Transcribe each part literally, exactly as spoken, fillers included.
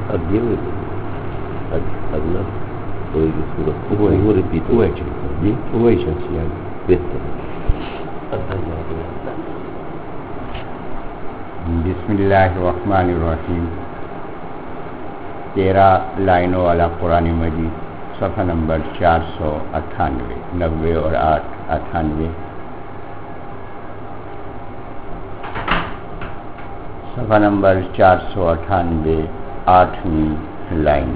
Abbiamo Allah poi sura due ripito due c'è di due c'è sia questo बिस्मिल्लाहिर्रहमानिर्रहीम। तेरह लाइनों वाला कुरान मजीद सफ़ा नंबर चार सौ अट्ठानवे नब्बे और आठ अट्ठानवे सफ़ा नंबर चार सौ अट्ठानवे आठवीं लाइन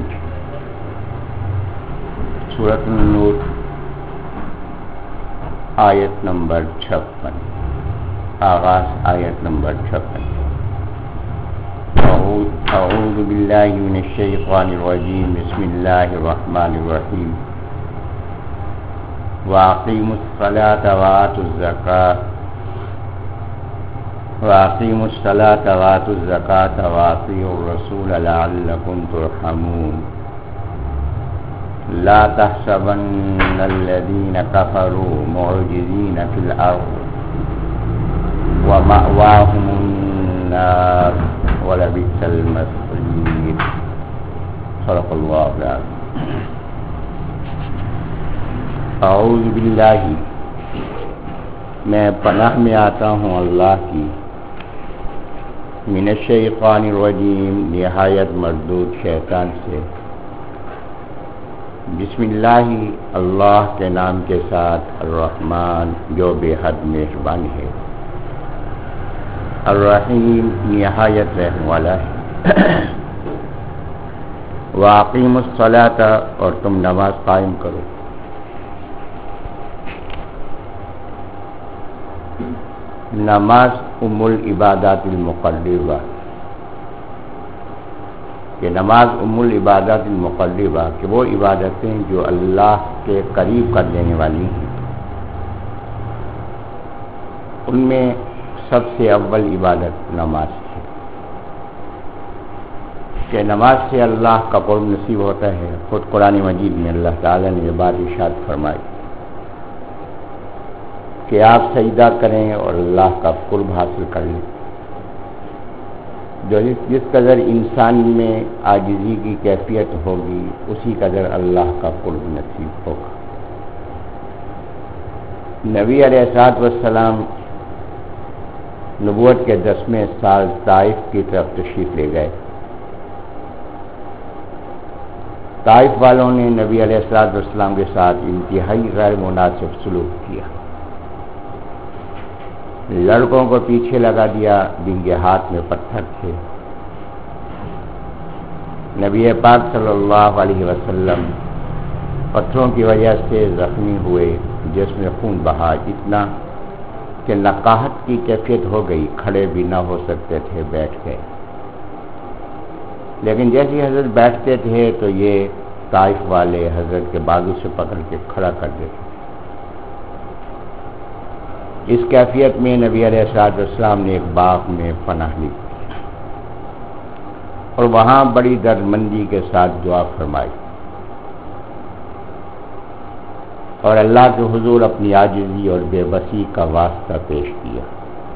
सूरत नूर आयत नंबर छप्पन आगाज़ आयत नंबर छप्पन। अऊज़ु बिल्लाहि मिनश्शैतानिर्रजीम बिस्मिल्लाहिर्रहमानिर्रहीम वअक़ीमुस्सलाता वआतुज़्ज़कात वअक़ीमुस्सलाता वआतुज़्ज़कात वअतीउर्रसूल लअल्लकुम तुरहमून ला तहसबन्नल्लज़ीन कफ़रू मुअजिज़ीन फ़िल अर्ज़ वमअवाहुमुन्नार वलबिसल मसीर। सदक़ल्लाहुल अज़ीम। अऊज़ु बिल्लाहि, मैं पनाह में आता हूँ अल्लाह की, मिनश्शैतानिर्रजीम, निहायत मरदूद शैतान से। बिस्मिल्लाहि, अल्लाह के नाम के साथ, अर्रहमान जो बेहद मेहरबान है, अर्रहीम निहायत रहम वाला है। वाक़ीमुस्सलाता, और तुम नमाज कायम करो। नमाज उम्मुल इबादातिल मुक़र्रिबा, कि नमाज उम्मुल इबादातिल मुक़र्रिबा, कि वो इबादतें जो अल्लाह के करीब कर देने वाली हैं, उनमें सबसे अव्वल इबादत नमाज है। कि नमाज से अल्लाह का क़ुर्ब नसीब होता है। खुद कुरान मजीद में अल्लाह ताला ने ये बात इरशाद फरमाई कि आप सजदा करें और अल्लाह का क़ुर्ब हासिल कर लें। जो जिस कदर इंसान में आजिज़ी की कैफियत होगी, उसी कदर अल्लाह का क़ुर्ब नसीब होगा। नबी अलैहिस्सलातु वस्सलाम नबूवत के दसवें साल ताइफ की तरफ तशरीफ़ ले गए। ताइफ वालों ने नबी अलैहिस्सलातु वस्सलाम के साथ इंतहाई गैर मुनासिब सलूक किया। लड़कों को पीछे लगा दिया, जिनके हाथ में पत्थर थे। नबी पाक सल्लल्लाहु अलैहि वसल्लम पत्थरों की वजह से ज़ख्मी हुए, जिसमें खून बहा इतना कि नकाहत की कैफियत हो गई, खड़े भी ना हो सकते थे, बैठ गए। लेकिन जैसे हज़रत बैठते थे तो ये ताइफ वाले हज़रत के बाजू से पकड़ के खड़ा कर देते। इस कैफियत में नबी अलैहिस्सलातु वस्सलाम ने एक बाग में पनाह ली और वहाँ बड़ी दर्दमंदी के साथ दुआ फरमाई और अल्लाह के हुजूर अपनी आजिज़ी और बेबसी का वास्ता पेश किया।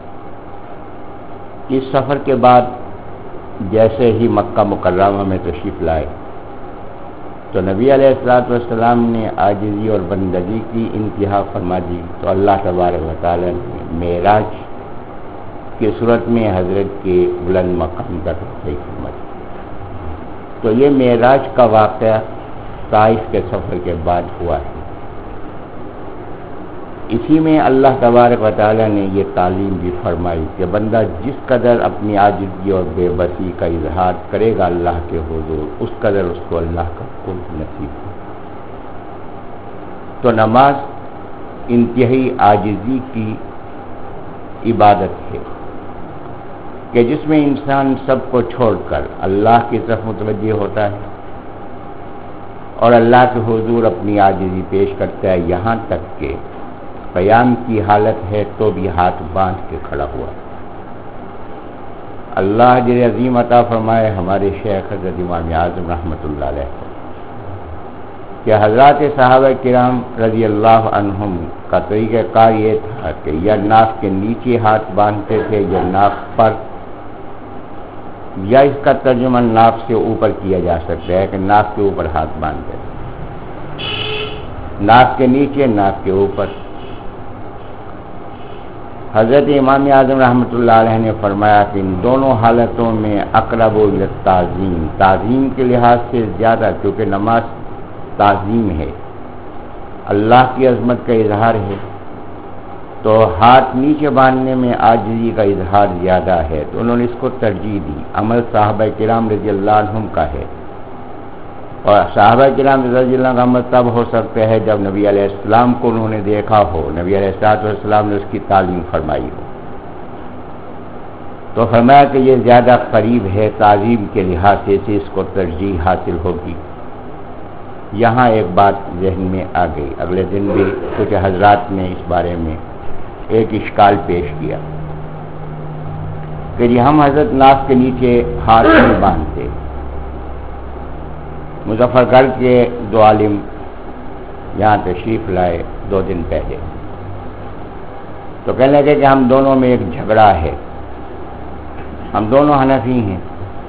इस सफ़र के बाद जैसे ही मक्का मुकर्रमा में तशरीफ़ लाए तो नबी अलैहिस्सलातु वस्सलाम ने आजिज़ी और बंदगी की इंतहा फरमा दी। तो अल्लाह तबारक व तआला ने मेराज की सूरत में हज़रत के बुलंद मकाम तक रफ़ी फरमा दी। तो ये मेराज का वाक़या ताइफ के सफ़र के बाद हुआ है। इसी में अल्लाह तबारक व तआला ने ये तालीम भी फरमाई कि बंदा जिस कदर अपनी आजिज़ी और बेबसी का इजहार करेगा अल्लाह के हुजूर, उस कदर उसको अल्लाह का क़ुर्ब नसीब हो। तो नमाज इंतहाई आजिज़ी की इबादत है कि जिसमें इंसान सबको छोड़कर अल्लाह की तरफ मुतवज्जे होता है और अल्लाह के हुजूर अपनी आजिज़ी पेश करता है, यहाँ तक के क़याम की हालत है तो भी हाथ बांध के खड़ा हुआ। अल्लाह अजर अज़ीम अता फरमाए हमारे शेख हज़रत इमाम आज़म रहमतुल्लाह अलैह कि हज़रात सहाबा किराम रज़ी अल्लाह अन्हुम का तरीक़ाकार ये था कि या नाक के नीचे हाथ बांधते थे या नाक पर, یا اس کا ترجمہ ناف سے اوپر کیا جا سکتا ہے کہ ناف کے اوپر ہاتھ باندھ دے، ناف کے نیچے، ناف کے اوپر۔ حضرت امام اعظم رحمۃ اللہ علیہ نے فرمایا کہ ان دونوں حالتوں میں اقرب الی التعظیم، تعظیم کے لحاظ سے زیادہ، کیونکہ نماز تعظیم ہے، اللہ کی عظمت کا اظہار ہے، تو ہاتھ نیچے باندھنے میں عاجزی کا اظہار زیادہ ہے، تو انہوں نے اس کو ترجیح دی۔ عمل صحابہ کرام رضی اللہ عنہم کا ہے، اور صحابہ کرام رضی اللہ عنہ کا عمل تب ہو سکتا ہے جب نبی علیہ السلام کو انہوں نے دیکھا ہو، نبی علیہ السلام نے اس کی تعلیم فرمائی ہو، تو فرمایا کہ یہ زیادہ قریب ہے، تعظیم کے لحاظ سے اس کو ترجیح حاصل ہوگی۔ یہاں ایک بات ذہن میں آ گئی، اگلے دن بھی کچھ حضرات نے اس بارے میں ایک اشکال پیش کیا کہ یہ ہم حضرت ناف کے نیچے ہاتھ نہیں باندھتے۔ مظفر گڑھ کے دو عالم یہاں تشریف لائے دو دن پہلے، تو کہنے لگے کہ ہم دونوں میں ایک جھگڑا ہے، ہم دونوں حنفی ہیں،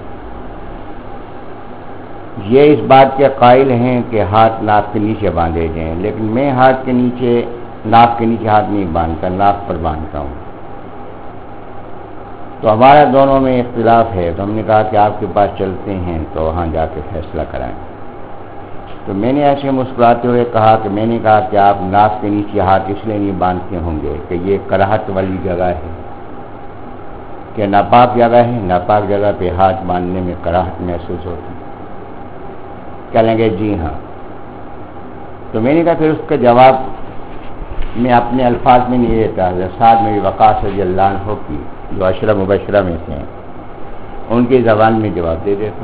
یہ اس بات کے قائل ہیں کہ ہاتھ ناف کے نیچے باندھے جائیں، لیکن میں ہاتھ کے نیچے، ناف کے نیچے ہاتھ نہیں باندھتا، ناف پر باندھتا ہوں۔ تو ہمارا دونوں میں اختلاف ہے، تو ہم نے کہا کہ آپ کے پاس چلتے ہیں تو وہاں جا کے فیصلہ کرائیں۔ تو میں نے ایسے مسکراتے ہوئے کہا کہ میں نے کہا کہ آپ ناف کے نیچے ہاتھ اس لیے نہیں باندھتے ہوں گے کہ یہ کراہت والی جگہ ہے، کہ ناپاک جگہ ہے، ناپاک جگہ پہ ہاتھ باندھنے میں کراہت محسوس ہوتی۔ کہیں گے جی ہاں۔ تو میں نے کہا پھر اس کا جواب میں اپنے الفاظ میں نہیں دیتا، سعد بن وقاص رضی اللہ عنہ کی جو عشرہ مبشرہ میں سے ہیں ان کی زبان میں جواب دے دیتا۔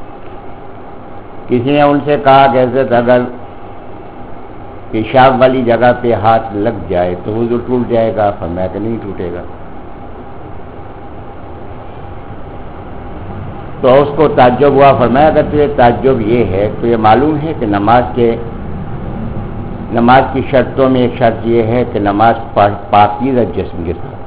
کسی نے ان سے کہا کہ حضرت اگر پیشاب والی جگہ پہ ہاتھ لگ جائے تو وضو ٹوٹ جائے گا؟ فرمایا کہ نہیں ٹوٹے گا۔ تو اس کو تعجب ہوا، فرمایا اگر تجھے تعجب یہ ہے تو یہ معلوم ہے کہ نماز کے نماز کی شرطوں میں ایک شرط یہ ہے کہ نماز پاکیزہ جسم کے ساتھ،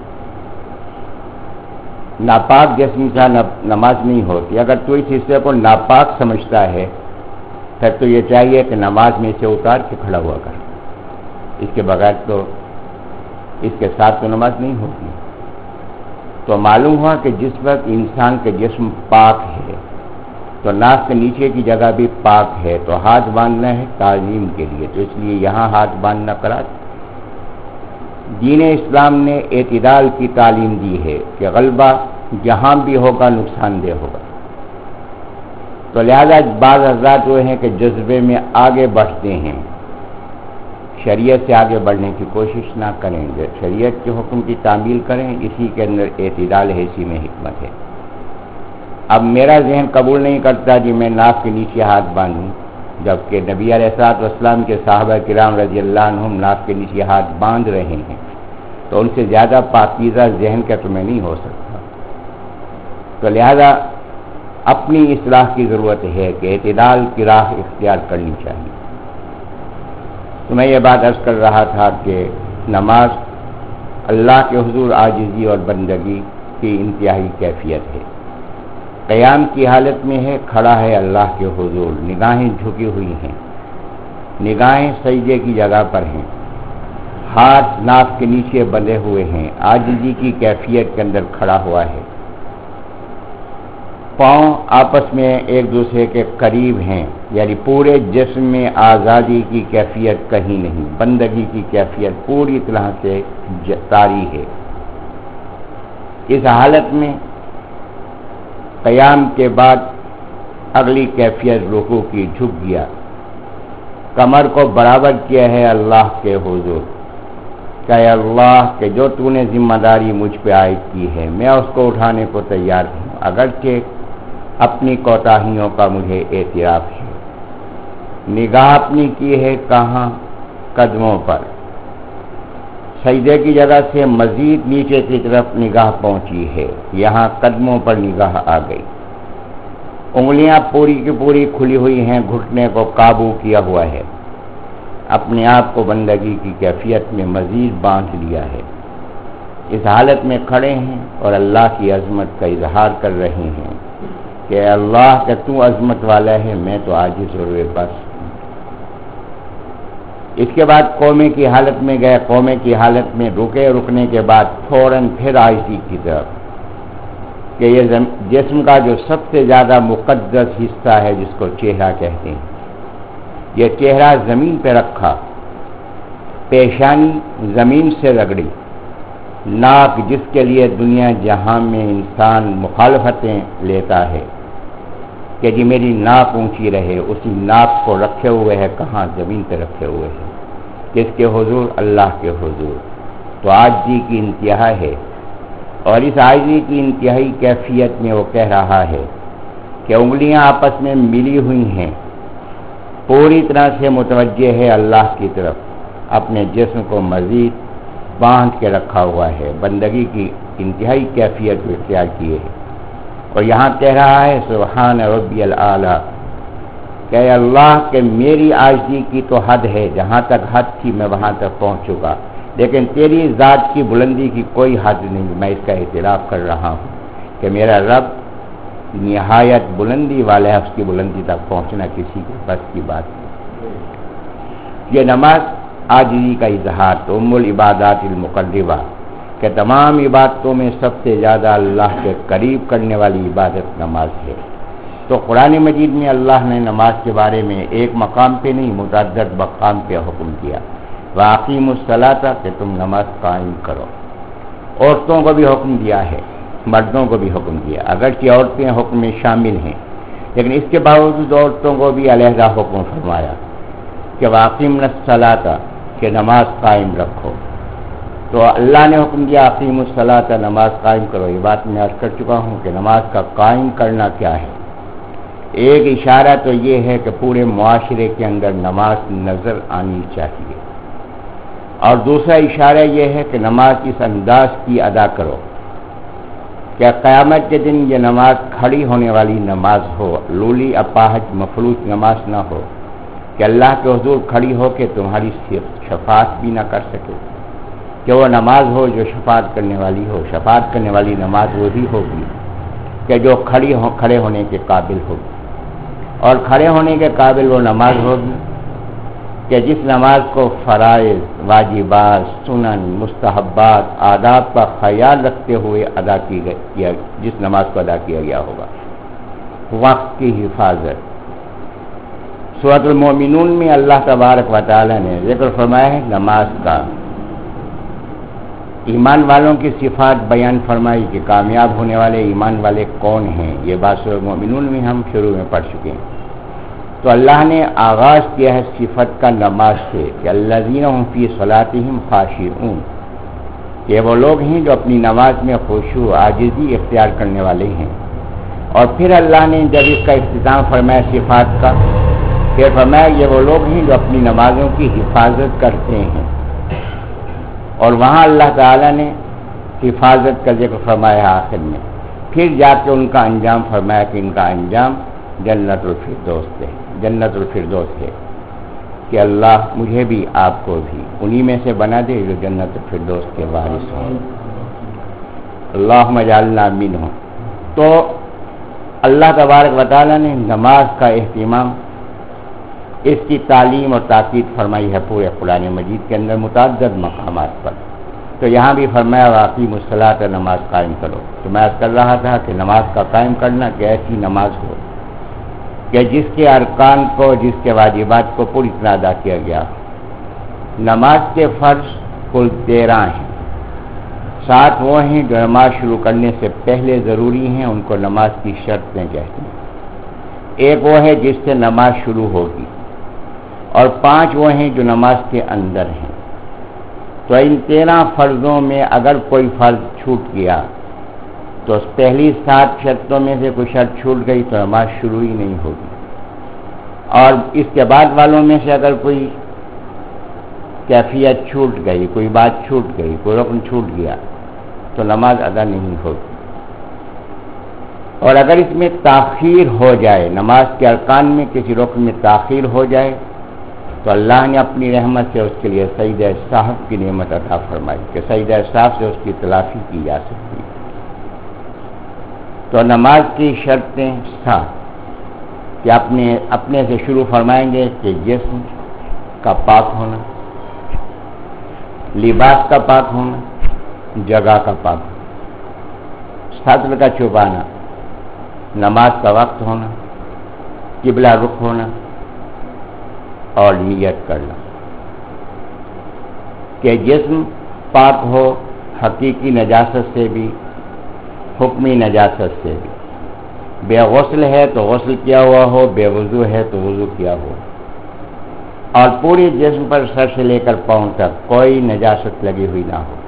ناپاک جسم سے نماز نہیں ہوتی۔ اگر تو اس حصے کو ناپاک سمجھتا ہے پھر تو یہ چاہیے کہ نماز میں سے اتار کے کھڑا ہوا کر، اس کے بغیر تو اس کے ساتھ تو نماز نہیں ہوتی۔ تو معلوم ہوا کہ جس وقت انسان کے جسم پاک ہے تو ناک کے نیچے کی جگہ بھی پاک ہے، تو ہاتھ باندھنا ہے تعظیم کے لیے، تو اس لیے یہاں ہاتھ باندھنا کرا۔ دین اسلام نے اعتدال کی تعلیم دی ہے کہ غلبہ جہاں بھی ہوگا نقصان دہ ہوگا، تو لہذا بعض حضرات وہ ہیں کہ جذبے میں آگے بڑھتے ہیں، شریعت سے آگے بڑھنے کی کوشش نہ کریں، شریعت کے حکم کی تعمیل کریں، اسی کے اندر اعتدال ہے، اسی میں حکمت ہے۔ اب میرا ذہن قبول نہیں کرتا جی میں ناک کے نیچے ہاتھ باندھوں، جبکہ نبی علیہ الصلوۃ والسلام کے صحابہ کرام رضی اللہ عنہم ناک کے نیچے ہاتھ باندھ رہے ہیں، تو ان سے زیادہ پاکیزہ ذہن کا تو میں نہیں ہو سکتا۔ تو لہذا اپنی اصلاح کی ضرورت ہے کہ اعتدال کی راہ اختیار کرنی چاہیے۔ تو میں یہ بات عرض کر رہا تھا کہ نماز اللہ کے حضور عاجزی اور بندگی کی انتہائی کیفیت ہے۔ قیام کی حالت میں ہے، کھڑا ہے اللہ کے حضور، نگاہیں جھکی ہوئی ہیں، نگاہیں سجدے کی جگہ پر ہیں، ہاتھ ناک کے نیچے بندھے ہوئے ہیں، عاجزی کی کیفیت کے اندر کھڑا ہوا ہے، پاؤں آپس میں ایک دوسرے کے قریب ہیں، یعنی پورے جسم میں آزادی کی کیفیت کہیں نہیں، بندگی کی کیفیت پوری طرح سے طاری ہے۔ اس حالت میں قیام کے بعد اگلی کیفیت رکوع کی، جھک گیا، کمر کو برابر کیا ہے اللہ کے حضور، کہ اللہ کہ جو تو نے ذمہ داری مجھ پہ عائد کی ہے میں اس کو اٹھانے کو تیار ہوں، اگرچہ اپنی کوتاہیوں کا مجھے اعتراف ہے۔ نگاہ اپنی کی ہے کہاں؟ قدموں پر، سجدے کی جگہ سے مزید نیچے کی طرف نگاہ پہنچی ہے، یہاں قدموں پر نگاہ آ گئی، انگلیاں پوری کی پوری کھلی ہوئی ہیں، گھٹنے کو قابو کیا ہوا ہے، اپنے آپ کو بندگی کی کیفیت میں مزید باندھ لیا ہے، اس حالت میں کھڑے ہیں اور اللہ کی عظمت کا اظہار کر رہے ہیں کہ اللہ کہ تو عظمت والا ہے، میں تو عاجز اور بس۔ اس کے بعد قومے کی حالت میں گئے، قومے کی حالت میں رکے، رکنے کے بعد فوراً پھر عاجزی کی طرف کہ یہ جسم کا جو سب سے زیادہ مقدس حصہ ہے جس کو چہرہ کہتے ہیں، یہ چہرہ زمین پہ رکھا، پیشانی زمین سے رگڑی، ناک جس کے لیے دنیا جہاں میں انسان مخالفتیں لیتا ہے کہ جی میری ناک اونچی رہے، اسی ناک کو رکھے ہوئے ہے کہاں؟ زمین پہ رکھے ہوئے ہے، کس کے حضور؟ اللہ کے حضور۔ تو عاجزی کی انتہا ہے، اور اس عاجزی کی انتہائی کیفیت میں وہ کہہ رہا ہے کہ انگلیاں آپس میں ملی ہوئی ہیں، پوری طرح سے متوجہ ہے اللہ کی طرف، اپنے جسم کو مزید باندھ کے رکھا ہوا ہے، بندگی کی انتہائی کیفیت کو اختیار کیے ہے۔ اور یہاں کہہ رہا ہے سبحان ربی الاعلیٰ کہ اللہ کہ میری عاجزی کی تو حد ہے، جہاں تک حد تھی میں وہاں تک پہنچ چکا، لیکن تیری ذات کی بلندی کی کوئی حد نہیں، میں اس کا اعتراف کر رہا ہوں کہ میرا رب نہایت بلندی والا ہے، اس کی بلندی تک پہنچنا کسی کے بس کی بات نہیں۔ یہ نماز عاجزی کا اظہار، تو ام العبادات المقربہ کہ تمام عبادتوں میں سب سے زیادہ اللہ کے قریب کرنے والی عبادت نماز ہے۔ تو قرآن مجید میں اللہ نے نماز کے بارے میں ایک مقام پہ نہیں متعدد مقام پہ حکم کیا، وَأَقِیمُوا الصَّلَاةَ کہ تم نماز قائم کرو۔ عورتوں کو بھی حکم دیا ہے، مردوں کو بھی حکم دیا، اگرچہ عورتیں حکم میں شامل ہیں لیکن اس کے باوجود عورتوں کو بھی علیحدہ حکم فرمایا کہ وَأَقِیمْنَا الصَّلَاةَ کہ نماز قائم رکھو۔ تو اللہ نے حکم دیا اقیموا الصلاۃ نماز قائم کرو۔ یہ بات میں عرض کر چکا ہوں کہ نماز کا قائم کرنا کیا ہے۔ ایک اشارہ تو یہ ہے کہ پورے معاشرے کے اندر نماز نظر آنی چاہیے، اور دوسرا اشارہ یہ ہے کہ نماز اس انداز کی ادا کرو کہ قیامت کے دن یہ نماز کھڑی ہونے والی نماز ہو، لولی اپاہج مفلوج نماز نہ ہو کہ اللہ کے حضور کھڑی ہو کے تمہاری شفاعت بھی نہ کر سکے، کہ وہ نماز ہو جو شفاعت کرنے والی ہو۔ شفاعت کرنے والی نماز وہی ہوگی کہ جو کھڑی ہو کھڑے ہونے کے قابل ہوگی، اور کھڑے ہونے کے قابل وہ نماز ہوگی کہ جس نماز کو فرائض، واجبات، سنن، مستحبات، آداب کا خیال رکھتے ہوئے ادا کی گئی، جس نماز کو ادا کیا گیا ہوگا۔ وقت کی حفاظت، سورۃ المؤمنون میں اللہ تبارک و تعالی نے ذکر فرمایا ہے نماز کا، ایمان والوں کی صفات بیان فرمائی کہ کامیاب ہونے والے ایمان والے کون ہیں۔ یہ بات سورۃ المؤمنون میں ہم شروع میں پڑھ چکے ہیں۔ تو اللہ نے آغاز کیا ہے صفت کا نماز سے کہ الذین هم فی صلاتهم خاشعون، کہ وہ لوگ ہیں جو اپنی نماز میں خشوع عاجزی اختیار کرنے والے ہیں۔ اور پھر اللہ نے جب اس کا اختتام فرمایا صفات کا، پھر فرمایا یہ وہ لوگ ہیں جو اپنی نمازوں کی حفاظت کرتے ہیں، اور وہاں اللہ تعالیٰ نے حفاظت کا ذکر فرمایا آخر میں، پھر جا کے ان کا انجام فرمایا کہ ان کا انجام جنت الفردوس ہے، جنت الفردوس ہے، کہ اللہ مجھے بھی آپ کو بھی انہی میں سے بنا دے جو جنت الفردوس کے وارث ہوں۔ اللہم اجعلنا منہم۔ تو اللہ تبارک و تعالیٰ نے نماز کا اہتمام، اس کی تعلیم اور تاکید فرمائی ہے پورے قرآن مجید کے اندر متعدد مقامات پر۔ تو یہاں بھی فرمایا واقیم الصلاۃ نماز قائم کرو۔ تو میں عرض کر رہا تھا کہ نماز کا قائم کرنا کہ ایسی نماز ہو کہ جس کے ارکان کو، جس کے واجبات کو پوری طرح ادا کیا گیا۔ نماز کے فرض کل تیرہ ہیں، سات وہ ہیں جو نماز شروع کرنے سے پہلے ضروری ہیں، ان کو نماز کی شرطیں کہتے ہیں۔ ایک وہ ہے جس سے نماز شروع ہوگی، اور پانچ وہ ہیں جو نماز کے اندر ہیں۔ تو ان تیرہ فرضوں میں اگر کوئی فرض چھوٹ گیا تو اس پہلی سات شرطوں میں سے کوئی شرط چھوٹ گئی تو نماز شروع ہی نہیں ہوگی، اور اس کے بعد والوں میں سے اگر کوئی کیفیت چھوٹ گئی، کوئی بات چھوٹ گئی، کوئی رکن چھوٹ گیا تو نماز ادا نہیں ہوگی۔ اور اگر اس میں تاخیر ہو جائے، نماز کے ارکان میں کسی رکن میں تاخیر ہو جائے تو اللہ نے اپنی رحمت سے اس کے لیے سجدہ سہو کی نعمت عطا فرمائی کہ سجدہ سہو سے اس کی تلافی کی جا سکتی ہے۔ تو نماز کی شرطیں سات کہ اپنے اپنے سے شروع فرمائیں گے کہ جسم کا پاک ہونا، لباس کا پاک ہونا، جگہ کا پاک ہونا، سطر کا چھپانا، نماز کا وقت ہونا، قبلہ رخ ہونا اور نیت کرنا کہ جسم پاک ہو حقیقی نجاست سے بھی، حکمی نجاست سے بھی، بے غسل ہے تو غسل کیا ہوا ہو، بے وضو ہے تو وضو کیا ہوا، اور پوری جسم پر سر سے لے کر پاؤں تک کوئی نجاست لگی ہوئی نہ ہو۔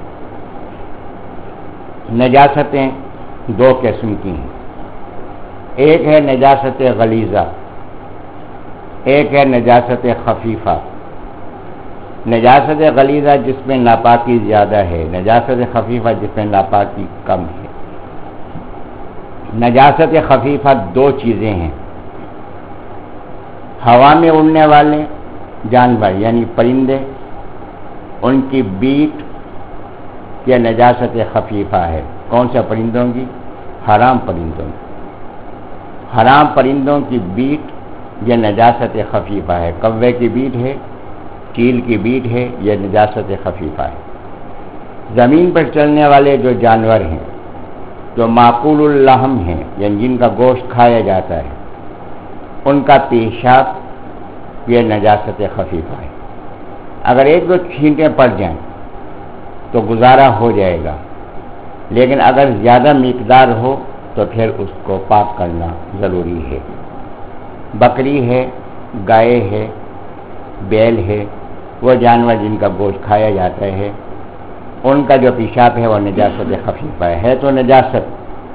نجاستیں دو قسم کی ہیں، ایک ہے نجاست غلیظہ، ایک ہے نجاست خفیفہ۔ نجاست غلیظہ جس میں ناپاکی زیادہ ہے، نجاست خفیفہ جس میں ناپاکی کم ہے۔ نجاست خفیفہ دو چیزیں ہیں، ہوا میں اڑنے والے جانور یعنی پرندے، ان کی بیٹ یہ نجاست خفیفہ ہے۔ کون سے پرندوں کی؟ حرام پرندوں کی۔ حرام پرندوں کی بیٹ یہ نجاست خفیفہ ہے۔ کوے کی بیٹ ہے، چیل کی بیٹ ہے، یہ نجاست خفیفہ ہے۔ زمین پر چلنے والے جو جانور ہیں، جو معقول اللحم ہیں یعنی جن کا گوشت کھایا جاتا ہے، ان کا پیشاب یہ نجاست خفیفہ ہے۔ اگر ایک دو چھینٹیں پڑ جائیں تو گزارا ہو جائے گا، لیکن اگر زیادہ مقدار ہو تو پھر اس کو پاک کرنا ضروری ہے۔ بکری ہے، گائے ہے، بیل ہے، وہ جانور جن کا گوشت کھایا جاتا ہے، ان کا جو پیشاب ہے وہ نجاست خفیفہ ہے۔ ہے تو نجاست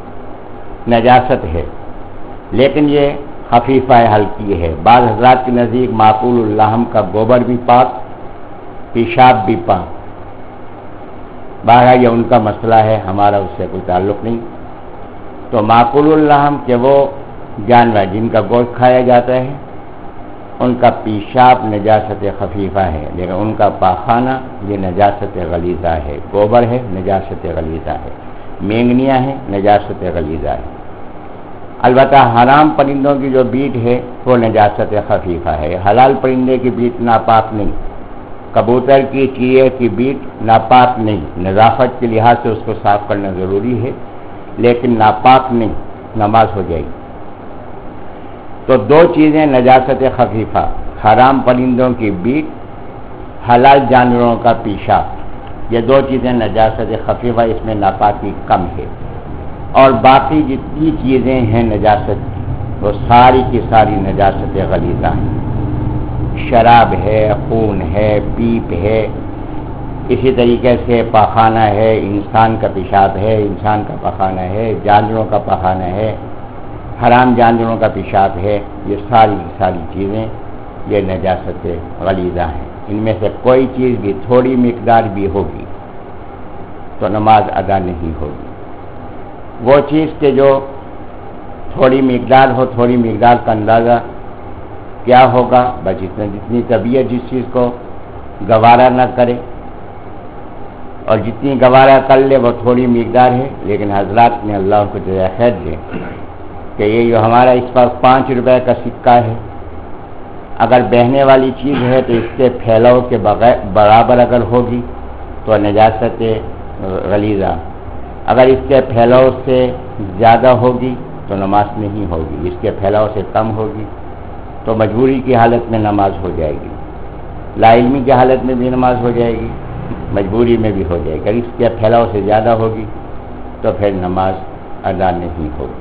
نجاست ہے، لیکن یہ خفیفہ ہلکی ہے۔ بعض حضرات کے نزدیک معقول اللحم کا گوبر بھی پاک، پیشاب بھی پاک۔ بہرحال یہ ان کا مسئلہ ہے، ہمارا اس سے کوئی تعلق نہیں۔ تو معقول اللحم کہ وہ جانور جن کا گوشت کھایا جاتا ہے، ان کا پیشاب نجاست خفیفہ ہے، لیکن ان کا پاخانہ یہ نجاست غلیظہ ہے۔ گوبر ہے، نجاست غلیظہ ہے۔ مینگنیاں ہیں، نجاست غلیظہ ہے۔ البتہ حرام پرندوں کی جو بیٹ ہے وہ نجاست خفیفہ ہے۔ حلال پرندے کی بیٹ ناپاک نہیں، کبوتر کی، چیے کی بیٹ ناپاک نہیں۔ نظافت کے لحاظ سے اس کو صاف کرنا ضروری ہے، لیکن ناپاک نہیں، نماز ہو جائے گی۔ تو دو چیزیں نجاست خفیفہ، حرام پرندوں کی بیٹ، حلال جانوروں کا پیشاب، یہ دو چیزیں نجاست خفیفہ، اس میں ناپاکی کم ہے۔ اور باقی جتنی چیزیں ہیں نجاست کی وہ ساری کی ساری نجاست غلیظہ ہیں۔ شراب ہے، خون ہے، پیپ ہے، اسی طریقے سے پاخانہ ہے، انسان کا پیشاب ہے، انسان کا پاخانہ ہے، جانوروں کا پاخانہ ہے، حرام جانوروں کا پیشاب ہے، یہ ساری کی ساری چیزیں یہ نجاست غلیظہ ہیں۔ ان میں سے کوئی چیز بھی تھوڑی مقدار بھی ہوگی تو نماز ادا نہیں ہوگی۔ وہ چیز کہ جو تھوڑی مقدار ہو، تھوڑی مقدار کا اندازہ کیا ہوگا؟ بس جتنا جتنی طبیعت جس چیز کو گوارا نہ کرے، اور جتنی گوارا کر لے وہ تھوڑی مقدار ہے۔ لیکن حضرات نے اللہ کو جزائے خیر دے کہ یہ جو ہمارا اس پر پانچ روپے کا سکہ ہے، اگر بہنے والی چیز ہے تو اس کے پھیلاؤ کے بغیر برابر اگر ہوگی تو نجاست غلیظہ، اگر اس کے پھیلاؤ سے زیادہ ہوگی تو نماز نہیں ہوگی، اس کے پھیلاؤ سے کم ہوگی تو مجبوری کی حالت میں نماز ہو جائے گی، لا علمی کی حالت میں بھی نماز ہو جائے گی، مجبوری میں بھی ہو جائے گی۔ اگر اس کے پھیلاؤ سے زیادہ ہوگی تو پھر نماز ادا نہیں ہوگی۔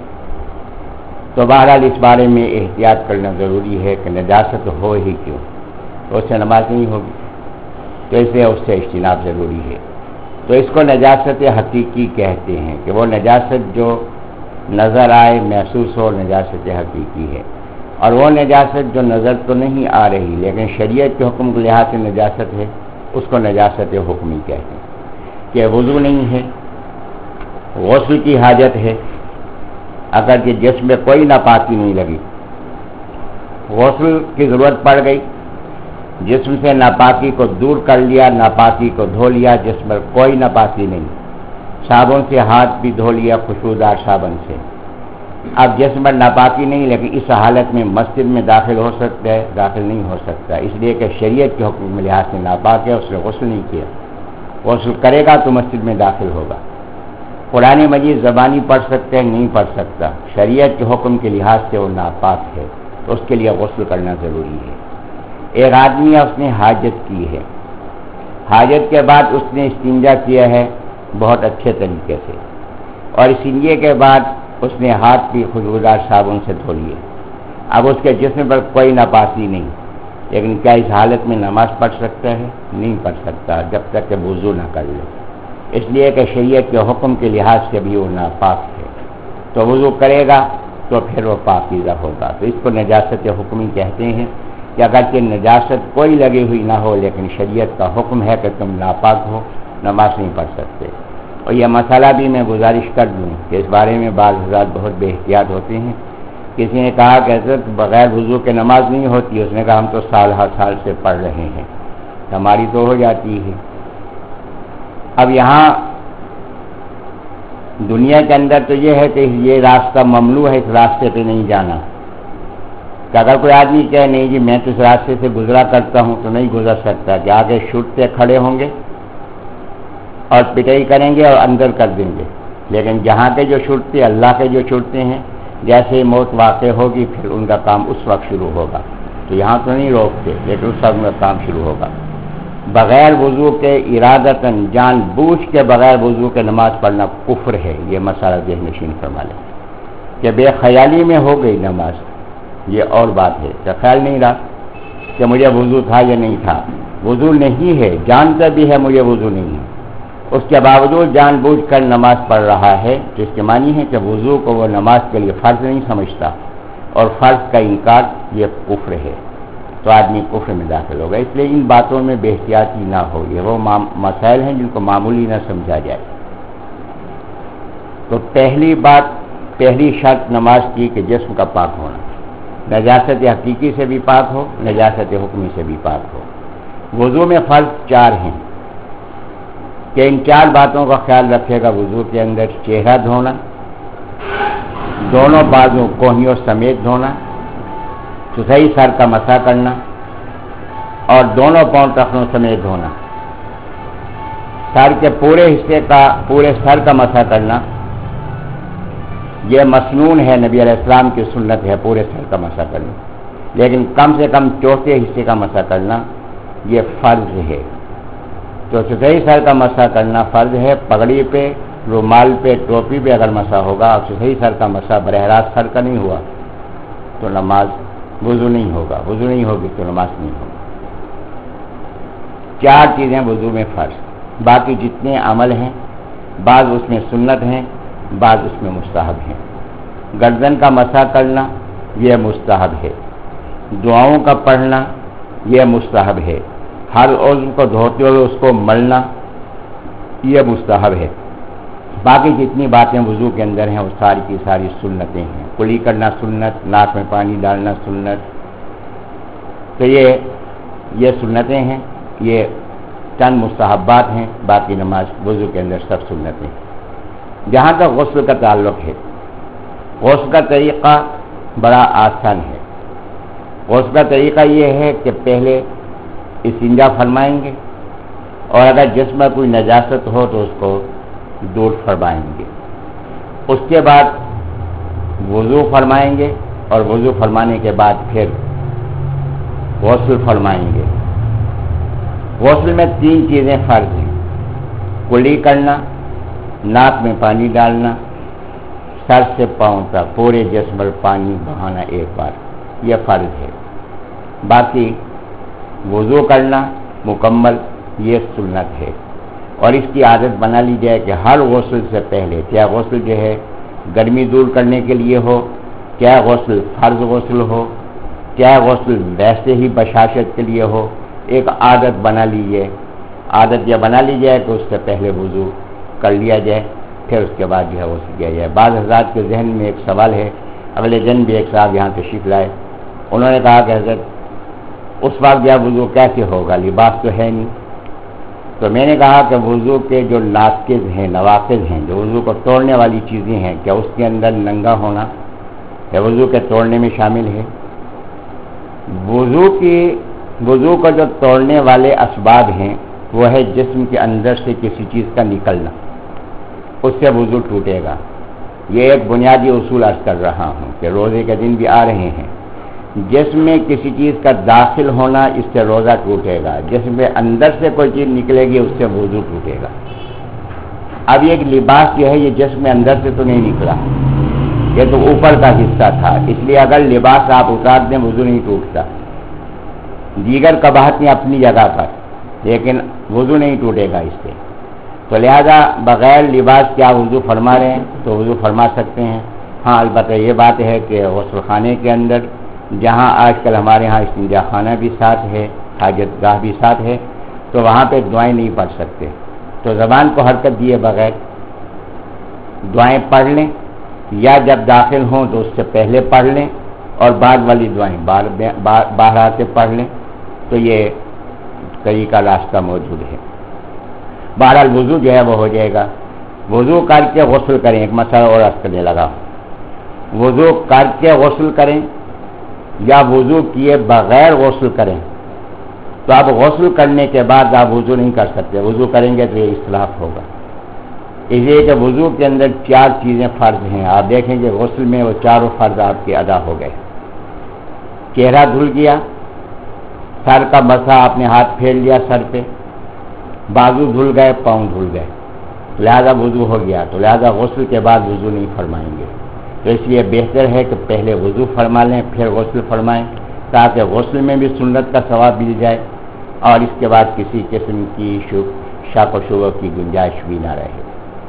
تو بہرحال اس بارے میں احتیاط کرنا ضروری ہے کہ نجاست ہو ہی کیوں، تو اس سے نماز نہیں ہوگی، تو اس لیے اس سے اجتناب ضروری ہے۔ تو اس کو نجاست حقیقی کہتے ہیں کہ وہ نجاست جو نظر آئے، محسوس ہو، نجاست حقیقی ہے۔ اور وہ نجاست جو نظر تو نہیں آ رہی لیکن شریعت کے حکم کے لحاظ سے نجاست ہے، اس کو نجاست حکمی کہتے ہیں۔ کہ وضو نہیں ہے، غسل کی حاجت ہے، اگر کہ جسم میں کوئی ناپاکی نہیں لگی، غسل کی ضرورت پڑ گئی، جسم سے ناپاکی کو دور کر لیا، ناپاکی کو دھو لیا، جسم میں کوئی ناپاکی نہیں، صابن سے ہاتھ بھی دھو لیا خوشبودار صابن سے. اب جسم پر ناپاکی نہیں، لیکن اس حالت میں مسجد میں داخل ہو سکتا ہے؟ داخل نہیں ہو سکتا، اس لیے کہ شریعت کے حکم کے لحاظ سے ناپاک ہے. اس نے غسل نہیں کیا، غسل کرے گا تو مسجد میں داخل ہوگا. قرآن مجید زبانی پڑھ سکتے ہیں؟ نہیں پڑھ سکتا، شریعت کے حکم کے لحاظ سے وہ ناپاک ہے، تو اس کے لیے غسل کرنا ضروری ہے. ایک آدمی ہے، اس نے حاجت کی ہے، حاجت کے بعد اس نے استنجا کیا ہے بہت اچھے طریقے سے، اور استنجے کے بعد اس نے ہاتھ بھی خوشبودار صابن سے دھو لیے. اب اس کے جسم پر کوئی ناپاکی نہیں، لیکن کیا اس حالت میں نماز پڑھ سکتا ہے؟ نہیں پڑھ سکتا جب تک کہ وضو نہ کر لے، اس لیے کہ شریعت کے حکم کے لحاظ سے بھی وہ ناپاک ہے. تو وضو کرے گا تو پھر وہ پاکیزہ ہوگا. تو اس کو نجاست حکمی کہتے ہیں کہ اگرچہ نجاست کوئی لگی ہوئی نہ ہو، لیکن شریعت کا حکم ہے کہ تم ناپاک ہو، نماز نہیں پڑھ سکتے. اور یہ مسئلہ بھی میں گزارش کر دوں کہ اس بارے میں بعض حضرات بہت بے احتیاط ہوتے ہیں. کسی نے کہا کہ حضرت بغیر وضو کے نماز نہیں ہوتی، اس نے کہا ہم تو سال ہر سال سے پڑھ رہے ہیں، ہماری تو ہو جاتی ہے. اب یہاں دنیا کے اندر تو یہ ہے کہ یہ راستہ ممنوع ہے، اس راستے پہ نہیں جانا. کہ اگر کوئی آدمی کہے نہیں جی میں تو اس راستے سے گزرا کرتا ہوں، تو نہیں گزر سکتا، کہ آگے شوٹتے کھڑے ہوں گے اور پٹائی کریں گے اور اندر کر دیں گے. لیکن جہاں کے جو چھوٹتے اللہ کے جو چھوٹتے ہیں، جیسے ہی موت واقع ہوگی پھر ان کا کام اس وقت شروع ہوگا. تو یہاں تو نہیں روکتے، لیکن اس وقت ان کا کام شروع ہوگا. بغیر وضو کے ارادتاً جان بوجھ کے بغیر وضو کے نماز پڑھنا کفر ہے. یہ مسئلہ ذہن نشین فرما لیں کہ بے خیالی میں ہو گئی نماز، یہ اور بات ہے کہ خیال نہیں رہا کہ مجھے وضو تھا یا نہیں تھا. وضو نہیں ہے، جانتا بھی ہے مجھے وضو نہیں ہے، اس کے باوجود جان بوجھ کر نماز پڑھ رہا ہے، جس کے معنی ہے کہ وضو کو وہ نماز کے لیے فرض نہیں سمجھتا، اور فرض کا انکار یہ کفر ہے. تو آدمی کفر میں داخل ہوگا. اس لیے ان باتوں میں بے احتیاطی نہ ہو. یہ وہ مسائل ہیں جن کو معمولی نہ سمجھا جائے. تو پہلی بات، پہلی شرط نماز کی کہ جسم کا پاک ہونا، نجاست حقیقی سے بھی پاک ہو، نجاست حکمی سے بھی پاک ہو. وضو میں فرض چار ہیں کہ ان چار باتوں کا خیال رکھے گا وضو کے اندر: چہرہ دھونا، دونوں بازوں کوہنیوں سمیت دھونا، صحیح سر کا مسح کرنا، اور دونوں پاؤں ٹخنوں سمیت دھونا. سر کے پورے حصے کا، پورے سر کا مسح کرنا یہ مسنون ہے، نبی علیہ السلام کی سنت ہے پورے سر کا مسح کرنا. لیکن کم سے کم چوتھے حصے کا مسح کرنا یہ فرض ہے. تو صحیح سر کا مسح کرنا فرض ہے. پگڑی پہ، رومال پہ، ٹوپی پہ اگر مسح ہوگا، اور صحیح سر کا مسح براہ راست سر کا نہیں ہوا تو نماز وضو نہیں ہوگا، وضو نہیں ہوگی تو نماز نہیں ہوگی. چار چیزیں وضو میں فرض. باقی جتنے عمل ہیں بعض اس میں سنت ہیں، بعض اس میں مستحب ہیں. گردن کا مسح کرنا یہ مستحب ہے. دعاؤں کا پڑھنا یہ مستحب ہے. ہر عضو کو دھوتے ہوئے اس کو ملنا یہ مستحب ہے. باقی جتنی باتیں وضو کے اندر ہیں وہ ساری کی ساری سنتیں ہیں. کلی کرنا سنت، ناک میں پانی ڈالنا سنت. تو یہ یہ سنتیں ہیں، یہ چند مستحبات ہیں. باقی نماز وضو کے اندر سب سنتیں ہیں. جہاں تک غسل کا تعلق ہے، غسل کا طریقہ بڑا آسان ہے. غسل کا طریقہ یہ ہے کہ پہلے استنجا فرمائیں گے، اور اگر جسم میں کوئی نجاست ہو تو اس کو دور فرمائیں گے. اس کے بعد وضو فرمائیں گے، اور وضو فرمانے کے بعد پھر غسل فرمائیں گے. غسل میں تین چیزیں فرض ہیں: کلی کرنا، ناک میں پانی ڈالنا، سر سے پاؤں تک پورے جسم پر پانی بہانا ایک بار، یہ فرض ہے. باقی وضو کرنا مکمل یہ سنت ہے. اور اس کی عادت بنا لی جائے کہ ہر غسل سے پہلے، کیا غسل جو ہے گرمی دور کرنے کے لیے ہو، کیا غسل فرض غسل ہو، کیا غسل ویسے ہی بشاشت کے لیے ہو، ایک عادت بنا لیجیے. عادت یہ بنا لی جائے کہ اس سے پہلے وضو کر لیا جائے، پھر اس کے بعد جو ہے غسل کیا جائے. بعض حضرات کے ذہن میں ایک سوال ہے. اگلے دن بھی ایک صاحب یہاں تشریف لائے، انہوں نے کہا کہ حضرت اس وقت جو وضو کیسے ہوگا، لباس تو ہے نہیں. تو میں نے کہا کہ وضو کے جو ناقض ہیں، نواقض ہیں، جو وضو کو توڑنے والی چیزیں ہیں، کیا اس کے اندر ننگا ہونا یا وضو کے توڑنے میں شامل ہے؟ وضو کی وضو کو جو توڑنے والے اسباب ہیں وہ ہے جسم کے اندر سے کسی چیز کا نکلنا، اس سے وضو ٹوٹے گا۔ یہ ایک بنیادی اصول عرض کر رہا ہوں کہ روزے کے دن بھی آ رہے ہیں۔ جسم میں کسی چیز کا داخل ہونا، اس سے روزہ ٹوٹے گا۔ جسم میں اندر سے کوئی چیز نکلے گی، اس سے وضو ٹوٹے گا۔ اب یہ ایک لباس جو ہے، یہ جسم میں اندر سے تو نہیں نکلا، یہ تو اوپر کا حصہ تھا، اس لیے اگر لباس آپ اتار دیں وضو نہیں ٹوٹتا۔ دیگر قباحتیں اپنی جگہ پر، لیکن وضو نہیں ٹوٹے گا اس سے۔ تو لہذا بغیر لباس کے آپ وضو فرما رہے ہیں تو وضو فرما سکتے ہیں۔ ہاں البتہ یہ بات ہے کہ غسل خانے کے اندر، جہاں آج کل ہمارے ہاں استنجا خانہ بھی ساتھ ہے، حاجت گاہ بھی ساتھ ہے، تو وہاں پہ دعائیں نہیں پڑھ سکتے، تو زبان کو حرکت دیے بغیر دعائیں پڑھ لیں، یا جب داخل ہوں تو اس سے پہلے پڑھ لیں، اور بعد والی دعائیں باہر آتے پڑھ لیں، تو یہ طریقہ راستہ موجود ہے۔ بہرحال وضو جو ہے وہ ہو جائے گا۔ وضو کر کے غسل کریں، ایک مسئلہ اور عرض کرنے لگا، وضو کر کے غسل کریں یا وضو کیے بغیر غسل کریں، تو اب غسل کرنے کے بعد آپ وضو نہیں کر سکتے، وضو کریں گے تو یہ اسراف ہوگا۔ اس لیے کہ وضو کے اندر چار چیزیں فرض ہیں، آپ دیکھیں کہ غسل میں وہ چاروں فرض آپ کے ادا ہو گئے۔ چہرہ دھل گیا، سر کا مسح، آپ نے ہاتھ پھیر لیا سر پہ، بازو دھل گئے، پاؤں دھل گئے، لہذا وضو ہو گیا، تو لہذا غسل کے بعد وضو نہیں فرمائیں گے۔ تو اس لیے بہتر ہے کہ پہلے وضو فرما لیں پھر غسل فرمائیں، تاکہ غسل میں بھی سنت کا ثواب مل جائے اور اس کے بعد کسی قسم کی شک و شبہ کی گنجائش بھی نہ رہے۔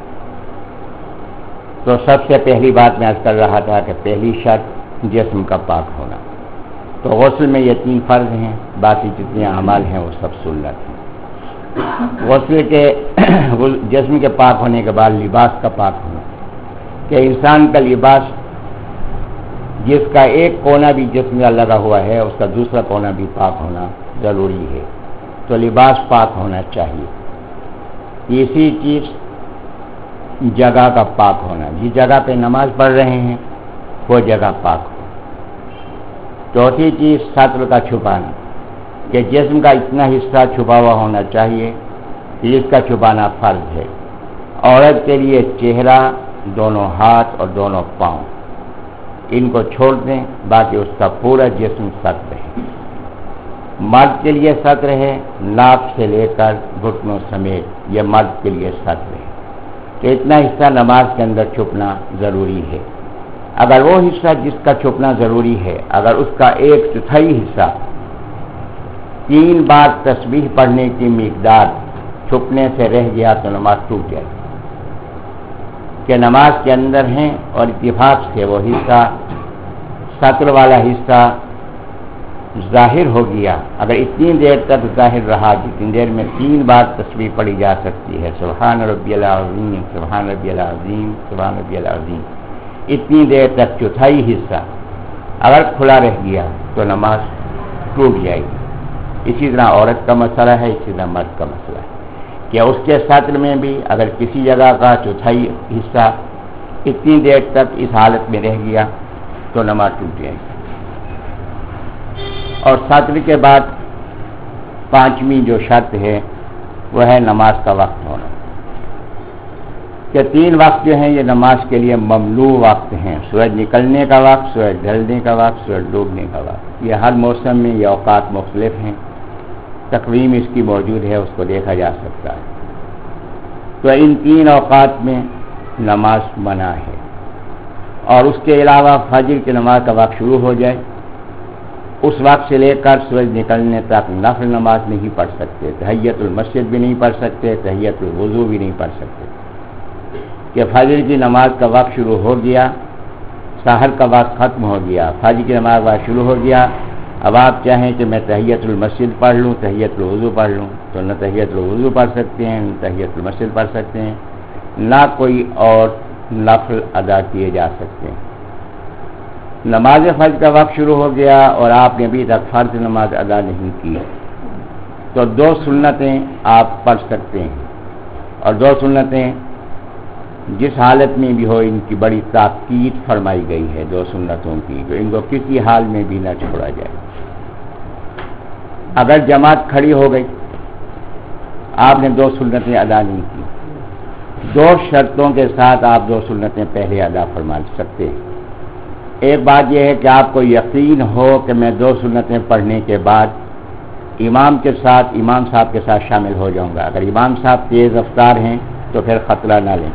تو سب سے پہلی بات میں عرض کر رہا تھا کہ پہلی شرط جسم کا پاک ہونا۔ تو غسل میں یہ تین فرض ہیں، باقی جتنے اعمال ہیں وہ سب سنت ہیں۔ غسل کے جسم کے پاک ہونے کے بعد لباس کا پاک ہونا، کہ انسان کا لباس جس کا ایک کونا بھی جسم میں لگا ہوا ہے اس کا دوسرا کونا بھی پاک ہونا ضروری ہے، تو لباس پاک ہونا چاہیے۔ تیسری چیز جگہ کا پاک ہونا، جس جگہ پہ نماز پڑھ رہے ہیں وہ جگہ پاک ہو۔ چوتھی چیز سطر کا چھپانا، کہ جسم کا اتنا حصہ چھپا ہوا ہونا چاہیے جس کا چھپانا فرض ہے۔ عورت کے لیے چہرہ، دونوں ہاتھ اور دونوں پاؤں، ان کو چھوڑ دیں، باقی اس کا پورا جسم ستر ہے۔ مرد کے لیے ستر ہے، ناک سے لے کر گھٹنوں سمیت، یہ مرد کے لیے ستر ہے۔ تو اتنا حصہ نماز کے اندر چھپنا ضروری ہے۔ اگر وہ حصہ جس کا چھپنا ضروری ہے، اگر اس کا ایک چوتھائی حصہ تین بار تسبیح پڑھنے کی مقدار چھپنے سے رہ گیا تو نماز ٹوٹ جائے، کہ نماز کے اندر ہیں اور اتفاق سے وہ حصہ سطر والا حصہ ظاہر ہو گیا۔ اگر اتنی دیر تک ظاہر رہا جتنی دیر میں تین بار تسبیح پڑھی جا سکتی ہے، سبحان ربی العظیم، سبحان ربی العظیم، سبحان ربی العظیم، اتنی دیر تک چوتھائی حصہ اگر کھلا رہ گیا تو نماز ٹوٹ جائے گی۔ اسی طرح عورت کا مسئلہ ہے، اسی طرح مرد کا مسئلہ ہے، کہ اس کے سطر میں بھی اگر کسی جگہ کا چوتھائی حصہ اتنی دیر تک اس حالت میں رہ گیا تو نماز ٹوٹ جائے گی۔ اور سطر کے بعد پانچویں جو شرط ہے وہ ہے نماز کا وقت ہونا، کہ تین وقت جو ہیں یہ نماز کے لیے ممنوع وقت ہیں، سورج نکلنے کا وقت، سورج ڈھلنے کا وقت، سورج ڈوبنے کا وقت۔ یہ ہر موسم میں یہ اوقات مختلف ہیں، تقویم اس کی موجود ہے، اس کو دیکھا جا سکتا ہے۔ تو ان تین اوقات میں نماز منع ہے، اور اس کے علاوہ فجر کی نماز کا وقت شروع ہو جائے اس وقت سے لے کر سورج نکلنے تک نفل نماز نہیں پڑھ سکتے، تحیۃ المسجد بھی نہیں پڑھ سکتے، تحیۃ الوضو بھی نہیں پڑھ سکتے، کہ فجر کی نماز کا وقت شروع ہو گیا، سحر کا وقت ختم ہو گیا، فجر کی نماز کا وقت شروع ہو گیا، اب آپ چاہیں کہ میں تحیۃ المسجد پڑھ لوں، تحیۃ الوضو پڑھ لوں، تو نہ تحیۃ الوضو پڑھ سکتے ہیں، نہ تحیۃ المسجد پڑھ سکتے ہیں، نہ کوئی اور نفل ادا کیے جا سکتے ہیں۔ نماز فجر کا وقت شروع ہو گیا اور آپ نے ابھی تک فرض نماز ادا نہیں کی، تو دو سنتیں آپ پڑھ سکتے ہیں، اور دو سنتیں جس حالت میں بھی ہو ان کی بڑی تاکید فرمائی گئی ہے دو سنتوں کی، تو ان کو کسی حال میں بھی نہ چھوڑا جائے۔ اگر جماعت کھڑی ہو گئی، آپ نے دو سنتیں ادا نہیں کی، دو شرطوں کے ساتھ آپ دو سنتیں پہلے ادا فرما سکتے ہیں۔ ایک بات یہ ہے کہ آپ کو یقین ہو کہ میں دو سنتیں پڑھنے کے بعد امام کے ساتھ امام صاحب کے ساتھ شامل ہو جاؤں گا۔ اگر امام صاحب تیز رفتار ہیں تو پھر خطرہ نہ لیں،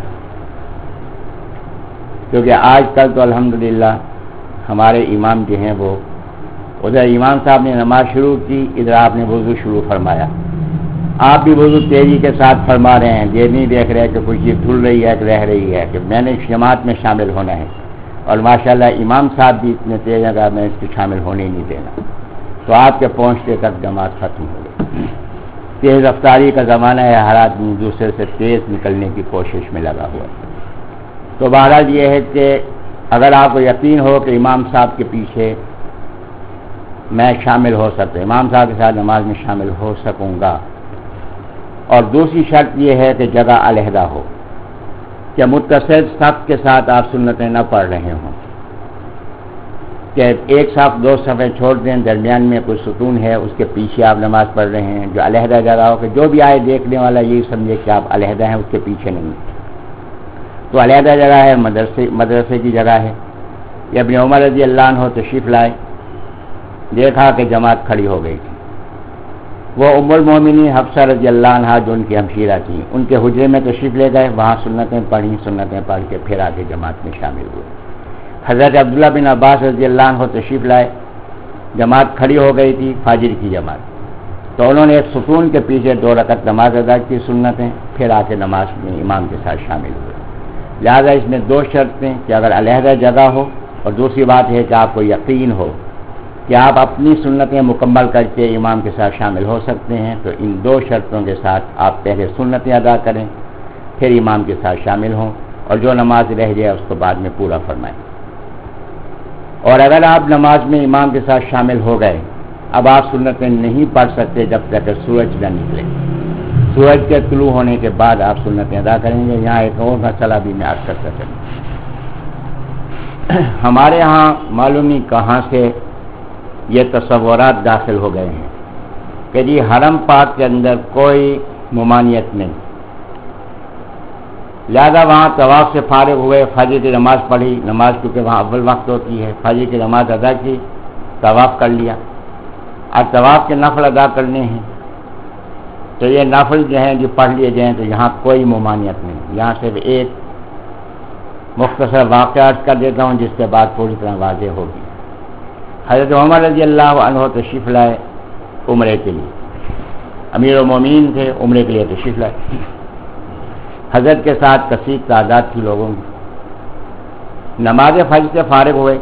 کیونکہ آج کل تو الحمدللہ ہمارے امام جو ہیں وہ ادھر امام صاحب نے نماز شروع کی، ادھر آپ نے وضو شروع فرمایا، آپ بھی وضو تیزی کے ساتھ فرما رہے ہیں، یہ نہیں دیکھ رہے کہ کوئی چیز دھل رہی ہے کہ رہ رہی ہے کہ میں نے جماعت میں شامل ہونا ہے، اور ماشاءاللہ امام صاحب بھی اتنے تیز ہیں کہ میں اس کو شامل ہونے ہی نہیں دینا، تو آپ کے پہنچتے تک جماعت ختم ہو گئی۔ تیز رفتاری کا زمانہ ہے، ہر آدمی دوسرے سے تیز نکلنے کی کوشش میں لگا ہوا ہے۔ تو بہرحال یہ ہے کہ اگر آپ کو یقین ہو کہ امام صاحب کے پیچھے میں شامل ہو سکتا، امام صاحب کے ساتھ نماز میں شامل ہو سکوں گا، اور دوسری شرط یہ ہے کہ جگہ علیحدہ ہو، کہ متصل صف کے ساتھ آپ سنتیں نہ پڑھ رہے ہوں، کہ ایک صف دو صفیں چھوڑ دیں، درمیان میں کوئی ستون ہے اس کے پیچھے آپ نماز پڑھ رہے ہیں، جو علیحدہ جگہ ہو کہ جو بھی آئے دیکھنے والا یہی سمجھے کہ آپ علیحدہ ہیں، اس کے پیچھے نہیں۔ تو علیحدہ جگہ ہے، مدرسے مدرسے کی جگہ ہے۔ یہ ابن عمر رضی اللہ عنہ تشریف لائے، دیکھا کہ جماعت کھڑی ہو گئی تھی، وہ ام المومنین حفصہ رضی اللہ عنہا جو ان کی ہمشیرہ تھیں، ان کے حجرے میں تشریف لے گئے، وہاں سنتیں پڑھی، سنتیں پڑھ کے پھر آگے جماعت میں شامل ہوئے۔ حضرت عبداللہ بن عباس رضی اللہ عنہ تشریف لائے، جماعت کھڑی ہو گئی تھی، فجر کی جماعت، تو انہوں نے ایک ستون کے پیچھے دو رکعت نماز ادا کی سنتیں، پھر آ کے نماز میں امام کے ساتھ شامل ہوئے۔ لہذا اس میں دو شرطیں کہ اگر علیحدہ جگہ ہو، اور دوسری بات ہے کہ آپ کو یقین ہو کہ آپ اپنی سنتیں مکمل کر کے امام کے ساتھ شامل ہو سکتے ہیں، تو ان دو شرطوں کے ساتھ آپ پہلے سنتیں ادا کریں، پھر امام کے ساتھ شامل ہوں، اور جو نماز رہ جائے اس کو بعد میں پورا فرمائیں۔ اور اگر آپ نماز میں امام کے ساتھ شامل ہو گئے، اب آپ سنتیں نہیں پڑھ سکتے جب تک کہ سورج نہ نکلے، سورج کے طلوع ہونے کے بعد آپ سنتیں ادا کریں گے۔ یہاں ایک اور مسئلہ بھی میں عرض کر سکتا ہوں، ہمارے ہاں معلوم نہیں کہاں سے یہ تصورات داخل ہو گئے ہیں کہ جی حرم پاک کے اندر کوئی ممانعت نہیں، لہذا وہاں طواف سے فارغ ہوئے، فجر کی نماز پڑھی، نماز کیونکہ وہاں اول وقت ہوتی ہے، فجر کی نماز ادا کی، طواف کر لیا، اور طواف کے نفل ادا کرنے ہیں، تو یہ نفل جو ہیں جو پڑھ لیے جائیں تو یہاں کوئی ممانعت نہیں۔ یہاں صرف ایک مختصر واقعہ کر دیتا ہوں جس کے بعد پوری طرح واضح ہوگی۔ حضرت عمر رضی اللہ عنہ تشریف لائے عمرے کے لیے، امیر المومنین تھے، عمرے کے لیے تشریف لائے، حضرت کے ساتھ کثیر تعداد تھی لوگوں کی، نماز فجر سے فارغ ہوئے۔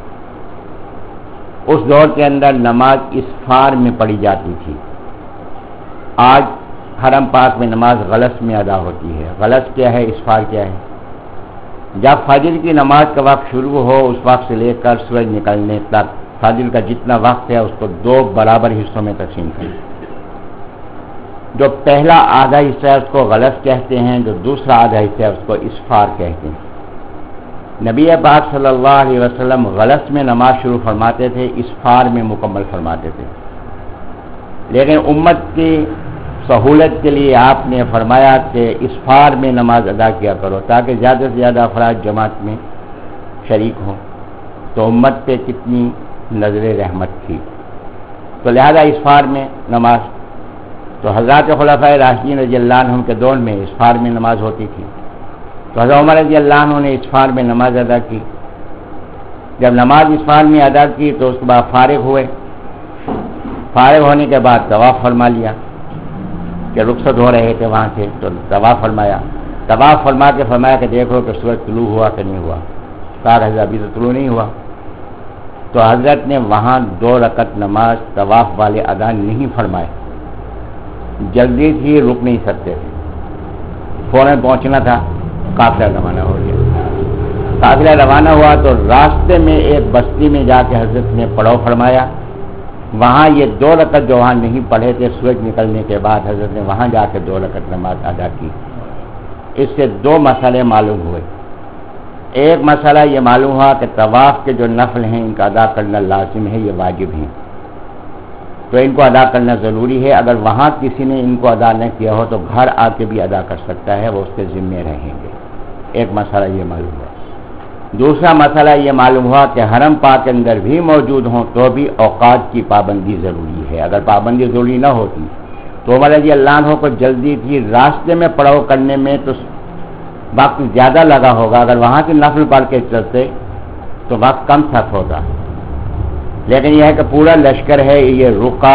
اس دور کے اندر نماز اسفار میں پڑھی جاتی تھی، آج حرم پاک میں نماز غلس میں ادا ہوتی ہے۔ غلس کیا ہے، اسفار کیا ہے؟ جب فجر کی نماز کا وقت شروع ہو اس وقت سے لے کر سورج نکلنے تک فجر کا جتنا وقت ہے اس کو دو برابر حصوں میں تقسیم کریں، جو پہلا آدھا حصہ ہے اس کو غلس کہتے ہیں، جو دوسرا آدھا حصہ ہے اس کو اسفار کہتے ہیں۔ نبی پاک صلی اللہ علیہ وسلم غلس میں نماز شروع فرماتے تھے، اسفار میں مکمل فرماتے تھے، لیکن امت کی سہولت کے لیے آپ نے فرمایا کہ اسفار میں نماز ادا کیا کرو تاکہ زیادہ سے زیادہ افراد جماعت میں شریک ہوں۔ تو امت پہ کتنی نظر رحمت تھی، تو لہذا اسفار میں نماز، تو حضرات خلفائے راشدین رضی اللہ عنہ کے دور میں اسفار میں نماز ہوتی تھی، تو حضرت عمر رضی اللہ عنہ نے اسفار میں نماز ادا کی۔ جب نماز اسفار میں ادا کی تو اس کے بعد فارغ ہوئے، فارغ ہونے کے بعد طواف فرما لیا، کہ رخصت ہو رہے تھے وہاں سے تو طواف فرمایا، طواف فرما کے فرمایا کہ دیکھو کہ سورج طلوع ہوا کہ نہیں ہوا، کہا حضرت ابھی تو طلوع نہیں ہوا، تو حضرت نے وہاں دو رکعت نماز طواف والے ادا نہیں فرمائے، جلدی تھی رک نہیں سکتے تھے، فوراً پہنچنا تھا، قافلہ روانہ ہو گیا۔ قافلہ روانہ ہوا تو راستے میں ایک بستی میں جا کے حضرت نے پڑاؤ فرمایا، وہاں یہ دو رکعت جو وہاں نہیں پڑھے تھے سورج نکلنے کے بعد حضرت نے وہاں جا کے دو رکعت نماز ادا کی۔ اس سے دو مسئلے معلوم ہوئے۔ ایک مسئلہ یہ معلوم ہوا کہ طواف کے جو نفل ہیں ان کا ادا کرنا لازم ہے، یہ واجب ہیں، تو ان کو ادا کرنا ضروری ہے۔ اگر وہاں کسی نے ان کو ادا نہ کیا ہو تو گھر آ کے بھی ادا کر سکتا ہے، وہ اس کے ذمے رہیں گے۔ ایک مسئلہ یہ معلوم ہوا۔ دوسرا مسئلہ یہ معلوم ہوا کہ حرم پاک کے اندر بھی موجود ہوں تو بھی اوقات کی پابندی ضروری ہے۔ اگر پابندی ضروری نہ ہوتی تو عمر رضی اللہ عنہ کو جلدی تھی، راستے میں پڑاؤ کرنے میں تو وقت زیادہ لگا ہوگا، اگر وہاں سے نفل پڑھ کے چلتے تو وقت کم تھک ہوگا، لیکن یہ ہے کہ پورا لشکر ہے، یہ رکا،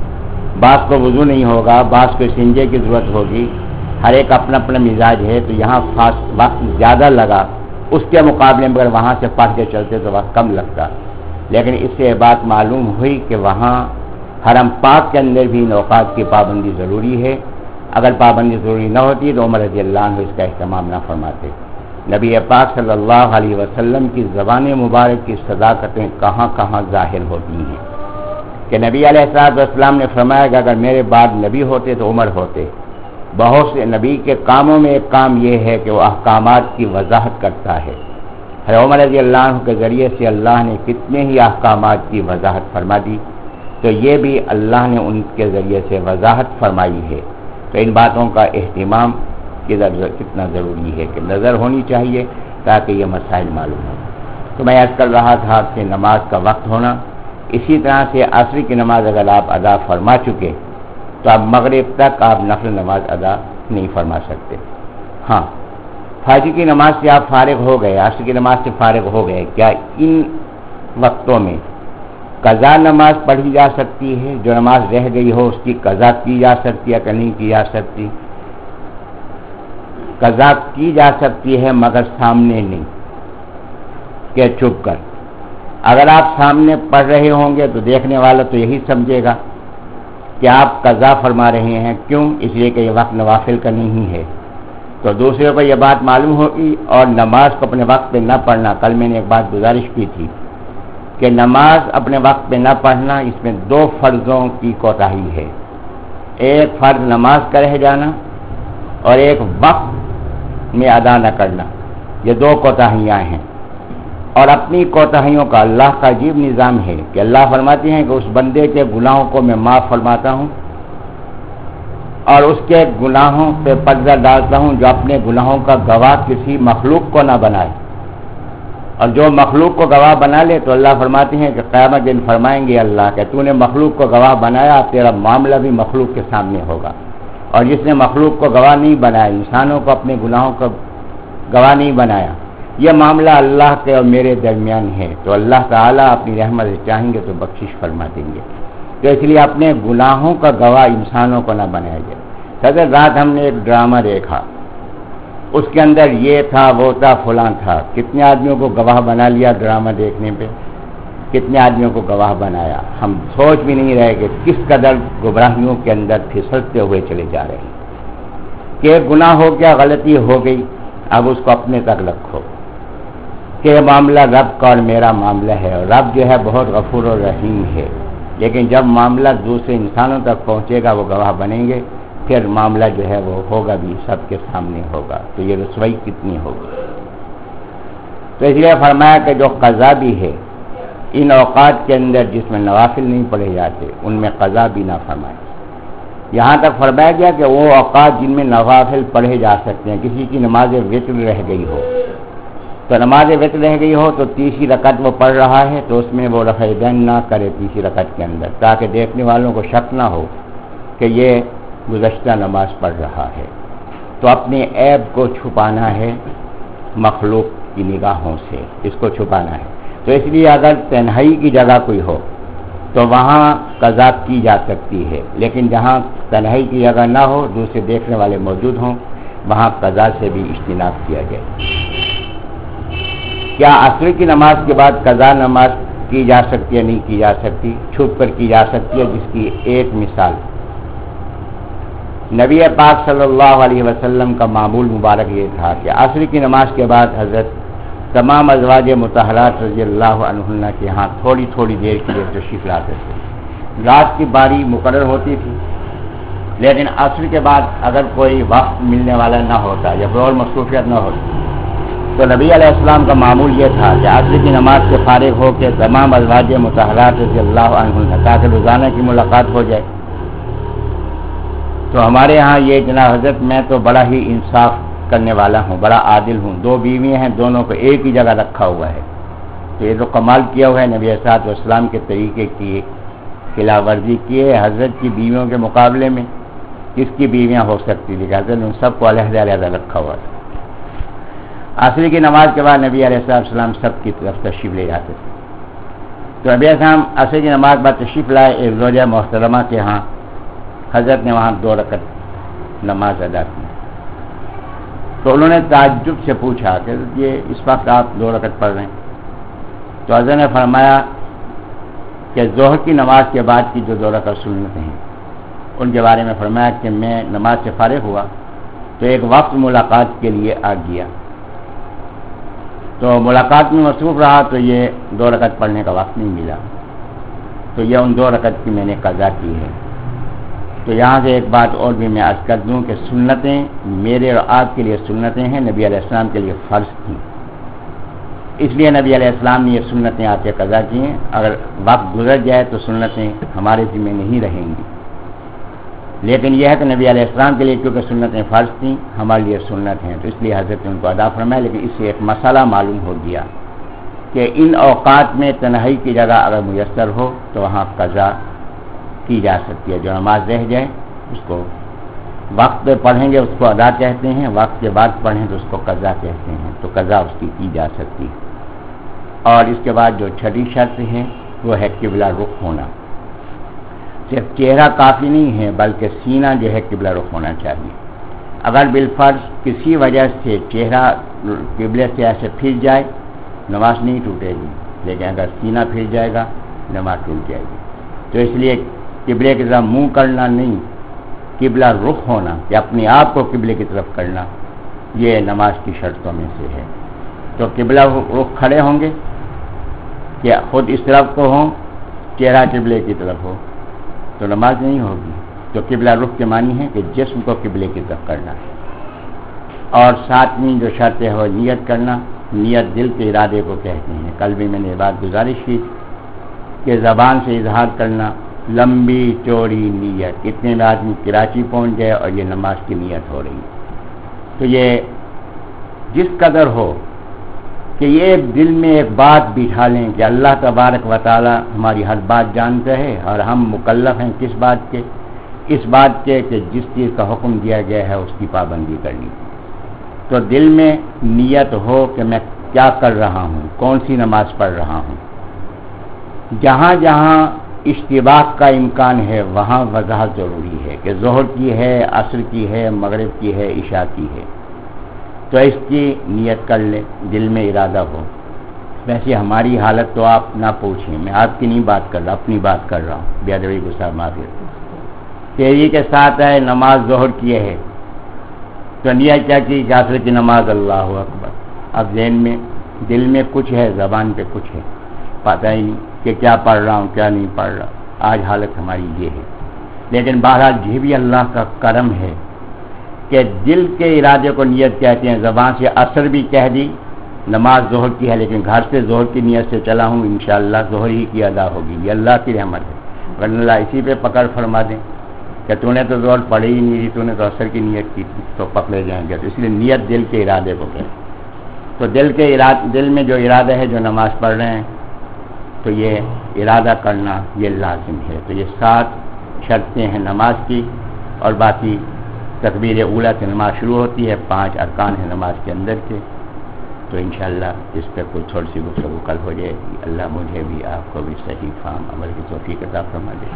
بعض کو وضو نہیں ہوگا، بعض کو سنجے کی ضرورت ہوگی، ہر ایک اپنا اپنا مزاج ہے، تو یہاں وقت زیادہ لگا، اس کے مقابلے میں اگر وہاں سے پڑھ کے چلتے تو وقت کم لگتا۔ لیکن اس سے یہ بات معلوم ہوئی کہ وہاں حرم پاک کے اندر بھی ان اوقات کی پابندی ضروری ہے۔ اگر پابندی ضروری نہ ہوتی تو عمر رضی اللہ عنہ اس کا اہتمام نہ فرماتے۔ نبی پاک صلی اللہ علیہ وسلم کی زبان مبارک کی صداقتیں کہاں کہاں ظاہر ہوتی ہیں کہ نبی علیہ الصلوۃ والسلام نے فرمایا کہ اگر میرے بعد نبی ہوتے تو عمر ہوتے۔ بہت سے نبی کے کاموں میں ایک کام یہ ہے کہ وہ احکامات کی وضاحت کرتا ہے۔ حضرت عمر رضی اللہ عنہ کے ذریعے سے اللہ نے کتنے ہی احکامات کی وضاحت فرما دی، تو یہ بھی اللہ نے ان کے ذریعے سے وضاحت فرمائی ہے۔ تو ان باتوں کا اہتمام کتنا ضروری ہے کہ نظر ہونی چاہیے تاکہ یہ مسائل معلوم ہوں۔ تو میں عرض کر رہا تھا کہ نماز کا وقت ہونا، اسی طرح سے عصر کی نماز اگر آپ ادا فرما چکے تو اب مغرب تک آپ نفل نماز ادا نہیں فرما سکتے۔ ہاں، فجر کی نماز سے آپ فارغ ہو گئے، عصر کی نماز سے فارغ ہو گئے، کیا ان وقتوں میں قضا نماز پڑھی جا سکتی ہے؟ جو نماز رہ گئی ہو اس کی قضا کی جا سکتی ہے کہ نہیں کی جا سکتی؟ قضا کی جا سکتی ہے مگر سامنے نہیں، کہ چھپ کر۔ اگر آپ سامنے پڑھ رہے ہوں گے تو دیکھنے والا تو یہی سمجھے گا کہ آپ قضا فرما رہے ہیں، کیوں؟ اس لیے کہ یہ وقت نوافل کا نہیں ہے، تو دوسرے کو یہ بات معلوم ہوگی۔ اور نماز کو اپنے وقت پہ نہ پڑھنا، کل میں نے ایک بات گزارش کی تھی کہ نماز اپنے وقت پہ نہ پڑھنا، اس میں دو فرضوں کی کوتاہی ہے۔ ایک فرض نماز کا رہ جانا اور ایک وقت میں ادا نہ کرنا، یہ دو کوتاہیاں ہیں۔ اور اپنی کوتاہیوں کا اللہ کا عجیب نظام ہے کہ اللہ فرماتے ہیں کہ اس بندے کے گناہوں کو میں معاف فرماتا ہوں اور اس کے گناہوں پہ پردہ ڈالتا ہوں جو اپنے گناہوں کا گواہ کسی مخلوق کو نہ بنائے، اور جو مخلوق کو گواہ بنا لے تو اللہ فرماتے ہیں کہ قیامت دن فرمائیں گے اللہ کہ تو نے مخلوق کو گواہ بنایا، تیرا معاملہ بھی مخلوق کے سامنے ہوگا۔ اور جس نے مخلوق کو گواہ نہیں بنایا، انسانوں کو اپنے گناہوں کو گواہ نہیں بنایا، یہ معاملہ اللہ کے اور میرے درمیان ہے، تو اللہ تعالیٰ اپنی رحمت سے چاہیں گے تو بخشش فرما دیں گے۔ تو اس لیے اپنے گناہوں کا گواہ انسانوں کو نہ بنایا جائے۔ صدر رات ہم نے ایک ڈرامہ دیکھا، اس کے اندر یہ تھا، وہ تھا، فلاں تھا، کتنے آدمیوں کو گواہ بنا لیا ڈرامہ دیکھنے پہ، کتنے آدمیوں کو گواہ بنایا۔ ہم سوچ بھی نہیں رہے کہ کس قدر گمراہیوں کے اندر پھسلتے ہوئے چلے جا رہے ہیں کہ گناہ ہو گیا، غلطی ہو گئی، اب اس کو اپنے تک رکھو کہ معاملہ رب کا اور میرا معاملہ ہے، اور رب جو ہے بہت غفور و رحیم ہے، لیکن جب معاملہ دوسرے انسانوں تک پہنچے گا وہ گواہ بنیں گے، پھر معاملہ جو ہے وہ ہوگا بھی سب کے سامنے ہوگا، تو یہ رسوائی کتنی ہوگی۔ تو اس لیے فرمایا کہ جو قضا بھی ہے ان اوقات کے اندر جس میں نوافل نہیں پڑھے جاتے ان میں قضا بھی نہ فرمائے۔ یہاں تک فرمایا گیا کہ وہ اوقات جن میں نوافل پڑھے جا سکتے ہیں، کسی کی نماز وتر رہ گئی ہو تو نماز وتر رہ گئی ہو تو تیسری رکعت وہ پڑھ رہا ہے تو اس میں وہ رفع دین نہ کرے تیسری رکعت کے اندر، تاکہ دیکھنے والوں کو شک نہ ہو کہ یہ گزشتہ نماز پڑھ رہا ہے۔ تو اپنے عیب کو چھپانا ہے مخلوق کی نگاہوں سے، اس کو چھپانا ہے۔ تو اس لیے اگر تنہائی کی جگہ کوئی ہو تو وہاں قضا کی جا سکتی ہے، لیکن جہاں تنہائی کی جگہ نہ ہو، دوسرے دیکھنے والے موجود ہوں، وہاں قضا سے بھی اجتناب کیا جائے۔ کیا عصر کی نماز کے بعد قضا نماز کی جا سکتی ہے؟ نہیں کی جا سکتی، چھپ کر کی جا سکتی ہے، جس کی ایک مثال نبی پاک صلی اللہ علیہ وسلم کا معمول مبارک یہ تھا کہ عصر کی نماز کے بعد حضرت تمام ازواج مطہرات رضی اللہ عنہن کے ہاں تھوڑی تھوڑی دیر کے لیے تشریف لاتے تھے، رات کی باری مقرر ہوتی تھی، لیکن عصر کے بعد اگر کوئی وقت ملنے والا نہ ہوتا یا کوئی اور مصروفیت نہ ہوتی تو نبی علیہ السلام کا معمول یہ تھا کہ عصر کی نماز سے فارغ ہو کے تمام ازواج مطہرات رضی اللہ عنہن تاکہ روزانہ کی ملاقات ہو جائے۔ تو ہمارے ہاں یہ جناب حضرت میں تو بڑا ہی انصاف کرنے والا ہوں، بڑا عادل ہوں، دو بیویاں ہیں، دونوں کو ایک ہی جگہ رکھا ہوا ہے، تو یہ تو کمال کیا ہوا ہے نبی علیہ الصلوۃ والسلام کے طریقے کی خلاف ورزی کی ہے۔ حضرت کی بیویوں کے مقابلے میں کس کی بیویاں ہو سکتی تھی؟ حضرت نے ان سب کو علیحدہ علیحدہ رکھا ہوا تھا۔ عصر کی نماز کے بعد نبی علیہ السلام سب کی طرف تشریف لے جاتے تھے، تو نبی علیہ السلام عصر کی نماز بعد تشریف لائے ایک زوجہ محترمہ کے ہاں، حضرت نے وہاں دو رکعت نماز ادا کی، تو انہوں نے تعجب سے پوچھا کہ یہ اس وقت آپ دو رکعت پڑھ رہے ہیں؟ تو حضرت نے فرمایا کہ ظہر کی نماز کے بعد کی جو دو رکعت سنتیں ہیں ان کے بارے میں فرمایا کہ میں نماز سے فارغ ہوا تو ایک وقت ملاقات کے لیے آ گیا، تو ملاقات میں مصروف رہا تو یہ دو رکعت پڑھنے کا وقت نہیں ملا، تو یہ ان دو رکعت کی میں نے قضا کی ہے۔ تو یہاں سے ایک بات اور بھی میں عرض کر دوں کہ سنتیں میرے اور آپ کے لیے سنتیں ہیں، نبی علیہ السلام کے لیے فرض تھیں، اس لیے نبی علیہ السلام نے یہ سنتیں آ کے قضا کی ہیں۔ اگر وقت گزر جائے تو سنتیں ہمارے ذمہ نہیں رہیں گی، لیکن یہ ہے کہ نبی علیہ السلام کے لیے کیونکہ سنتیں فرض تھیں ہمارے لیے سنت ہیں، تو اس لیے حضرت نے ان کو ادا فرمایا۔ لیکن اس سے ایک مسئلہ معلوم ہو گیا کہ ان اوقات میں تنہائی کی جگہ اگر میسر ہو تو وہاں قضا کی جا سکتی ہے، جو نماز رہ جائے اس کو وقت پہ پڑھیں گے اس کو ادا کہتے ہیں، وقت کے بعد پڑھیں تو اس کو قضا کہتے ہیں، تو قضا اس کی کی جا سکتی ہے۔ اور اس کے بعد جو چھٹی شرط ہے وہ ہے قبلہ رخ ہونا، صرف چہرہ کافی نہیں ہے بلکہ سینہ جو ہے قبلہ رخ ہونا چاہیے۔ اگر بالفرض کسی وجہ سے چہرہ قبلے سے ایسے پھر جائے نماز نہیں ٹوٹے گی، لیکن اگر سینہ پھر جائے گا نماز ٹوٹ جائے گی، تو اس لیے قبلے کی طرف منہ کرنا نہیں، قبلہ رخ ہونا یا اپنے آپ کو قبلے کی طرف کرنا یہ نماز کی شرطوں میں سے ہے۔ تو قبلہ رخ کھڑے ہوں گے کہ خود اس طرف کو ہوں، چہرہ قبلے کی طرف ہو تو نماز نہیں ہوگی۔ تو قبلہ رخ کے معنی ہے کہ جسم کو قبلے کی طرف کرنا ہے۔ اور ساتویں جو شرط ہے وہ نیت کرنا، نیت دل کے ارادے کو کہتے ہیں۔ کل بھی میں نے بات گزارش کی کہ زبان سے اظہار کرنا، لمبی چوڑی نیت، اتنے میں آدمی کراچی پہنچ گئے اور یہ نماز کی نیت ہو رہی ہے، تو یہ جس قدر ہو کہ یہ دل میں ایک بات بٹھا لیں کہ اللہ تبارک و تعالی ہماری ہر بات جانتا ہے اور ہم مکلف ہیں کس بات کے، اس بات کے کہ جس چیز کا حکم دیا گیا ہے اس کی پابندی کرنی۔ تو دل میں نیت ہو کہ میں کیا کر رہا ہوں، کون سی نماز پڑھ رہا ہوں۔ جہاں جہاں اشتباہ کا امکان ہے وہاں وضاحت ضروری ہے کہ ظہر کی ہے، عصر کی ہے، مغرب کی ہے، عشاء کی ہے، تو اس کی نیت کر لیں، دل میں ارادہ ہو۔ ویسے ہماری حالت تو آپ نہ پوچھیں، میں آپ کی نہیں بات کر رہا، اپنی بات کر رہا ہوں، بے ادبی غصہ معافی تیری کے ساتھ ہے نماز ظہر کی ہے تو نیت کیا کی کہ عصر کی نماز اللہ اکبر، اب ذہن میں دل میں کچھ ہے، زبان پہ کچھ ہے، پتہ ہی نہیں کہ کیا پڑھ رہا ہوں کیا نہیں پڑھ رہا۔ آج حالت ہماری یہ ہے، لیکن بہرحال یہ بھی اللہ کا کرم ہے کہ دل کے ارادے کو نیت کہتے ہیں، زبان سے عصر بھی کہہ دی نماز ظہر کی ہے، لیکن گھر سے ظہر کی نیت سے چلا ہوں انشاءاللہ ظہر ہی کی ادا ہوگی، یہ اللہ کی رحمت ہے، ورنہ اللہ اسی پہ پکڑ فرما دیں کہ تو نے تو ظہر پڑھی ہی نہیں تھی، تو نے تو عصر کی نیت کی تھی، تو پکڑے جائیں گے۔ تو اس لیے نیت دل کے ارادے کو کہتے ہیں، تو دل کے ارادے دل میں جو ارادہ ہے جو نماز پڑھ رہے ہیں تو یہ ارادہ کرنا یہ لازم ہے۔ تو یہ سات شرطیں ہیں نماز کی، اور باقی تکبیر اولیٰ سے نماز شروع ہوتی ہے، پانچ ارکان ہیں نماز کے اندر کے، تو انشاءاللہ اس پہ کوئی تھوڑی سی گفتگو کل ہو جائے گی۔ اللہ مجھے بھی آپ کو بھی صحیح فہم عمل کی توفیق عطا فرما دے۔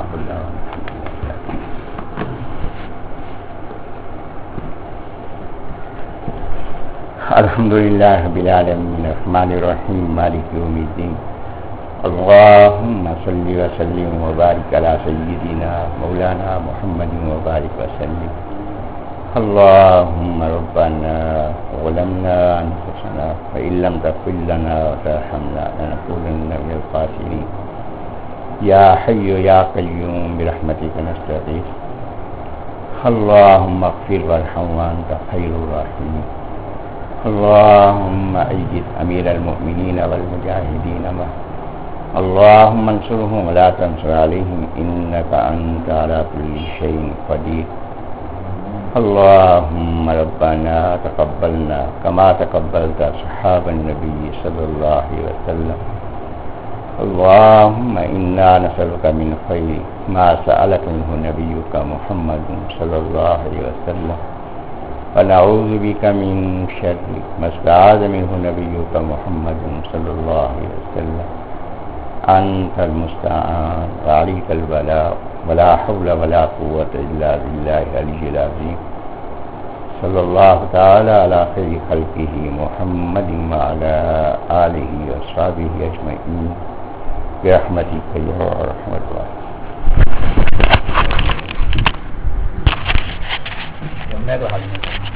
الحمدللہ رب العالمین الرحمن الرحیم مالک یوم الدین اللہم صلی وسلم وبارک علی سیدنا مولانا محمد وبارک وسلم۔ اللہم ربنا ظلمنا انفسنا وإن لم تغفر لنا وترحمنا لنكونن من الخاسرین۔ یا حی یا قیوم برحمتک نستغیث اللهم اغفر وارحم وانت خیر الراحمین اللهم أيد أمير المؤمنين والمجاهدين معه اللهم انصرهم ولا تنصر عليهم إنك أنت على كل شيء قدير اللهم ربنا تقبلنا كما تقبلت أصحاب النبي صلى الله عليه وسلم اللهم إنا نسألك من خير ما سألك منه نبيك محمد صلى الله عليه وسلم ونعوذ بك من شر ما استعاذ منه نبيك محمد صلى الله عليه وسلم أنت المستعان وعليك البلاء ولا حول ولا قوة إلا بالله العلي العظيم صلى الله تعالى على خير خلقه محمد وعلى آله وصحبه أجمعين برحمتك يا أرحم الراحمين.